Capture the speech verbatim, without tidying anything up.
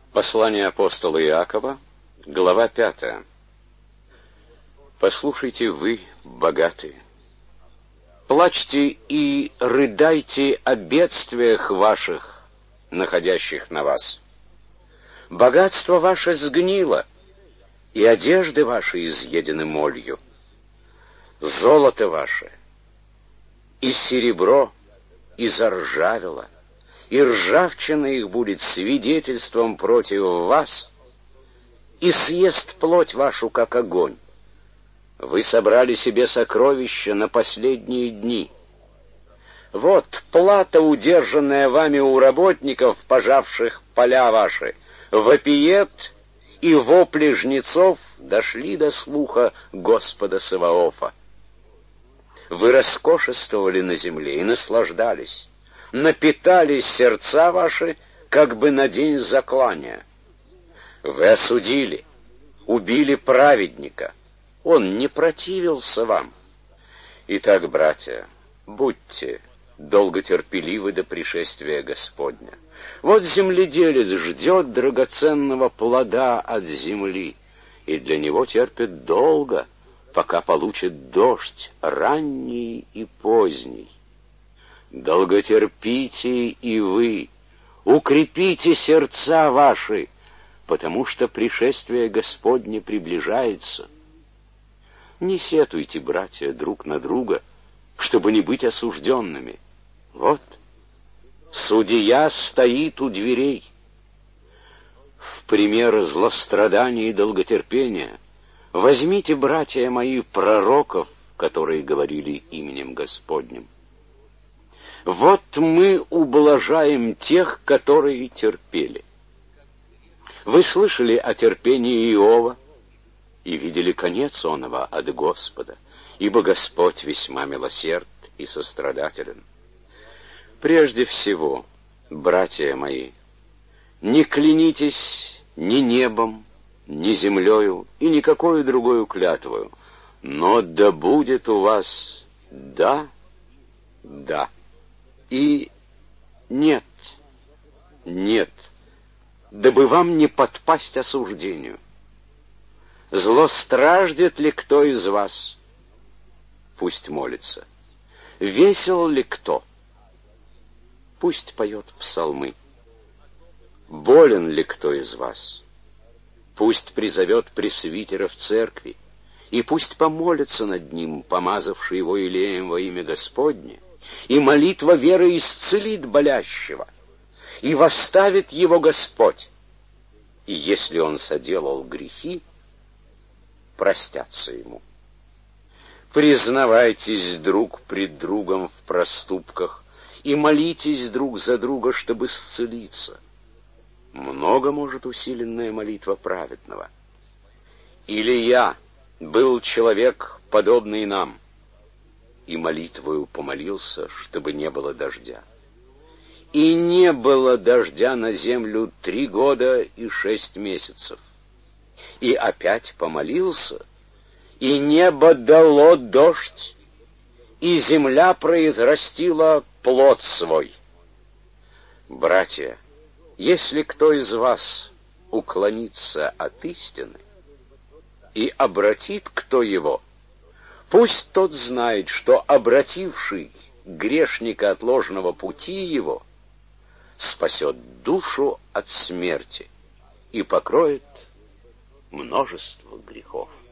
Послание апостола Иакова, глава пятая. Послушайте вы, богатые, плачьте и рыдайте о бедствиях ваших, находящих на вас. Богатство ваше сгнило, и одежды ваши изъедены молью. Золото ваше и серебро изоржавело, и ржавчина их будет свидетельством против вас, и съест плоть вашу, как огонь. Вы собрали себе сокровища на последние дни. Вот плата, удержанная вами у работников, пожавших поля ваши, вопиет, и вопли жнецов дошли до слуха Господа Саваофа. Вы роскошествовали на земле и наслаждались, напитались сердца ваши, как бы на день заклания. Вы осудили, убили праведника, он не противился вам. Итак, братья, будьте долготерпеливы до пришествия Господня. Вот земледелец ждет драгоценного плода от земли, и для него терпит долго, пока получит дождь ранний и поздний. Долготерпите и вы, укрепите сердца ваши, потому что пришествие Господне приближается. Не сетуйте, братья, друг на друга, чтобы не быть осужденными. Вот, судья стоит у дверей. В пример злострадания и долготерпения возьмите, братья мои, пророков, которые говорили именем Господним. Вот мы ублажаем тех, которые терпели. Вы слышали о терпении Иова и видели конец оного от Господа, ибо Господь весьма милосерд и сострадателен. Прежде всего, братья мои, не клянитесь ни небом, ни землею и никакой другой клятвою, но да будет у вас да, да, и нет, нет, дабы вам не подпасть осуждению. Злостраждет ли кто из вас? Пусть молится. Весел ли кто? Пусть поет псалмы. Болен ли кто из вас? Пусть призовет пресвитера в церкви, и пусть помолится над ним, помазавший его елеем во имя Господне, и молитва веры исцелит болящего, и восставит его Господь. И если он соделал грехи, простятся ему. Признавайтесь друг пред другом в проступках и молитесь друг за друга, чтобы исцелиться. Много может усиленная молитва праведного. Или я был человек, подобный нам, и молитвою помолился, чтобы не было дождя. И не было дождя на землю три года и шесть месяцев. И опять помолился, и небо дало дождь, и земля произрастила плод свой. Братья, если кто из вас уклонится от истины и обратит кто его, пусть тот знает, что обративший грешника от ложного пути его спасет душу от смерти и покроет множество грехов.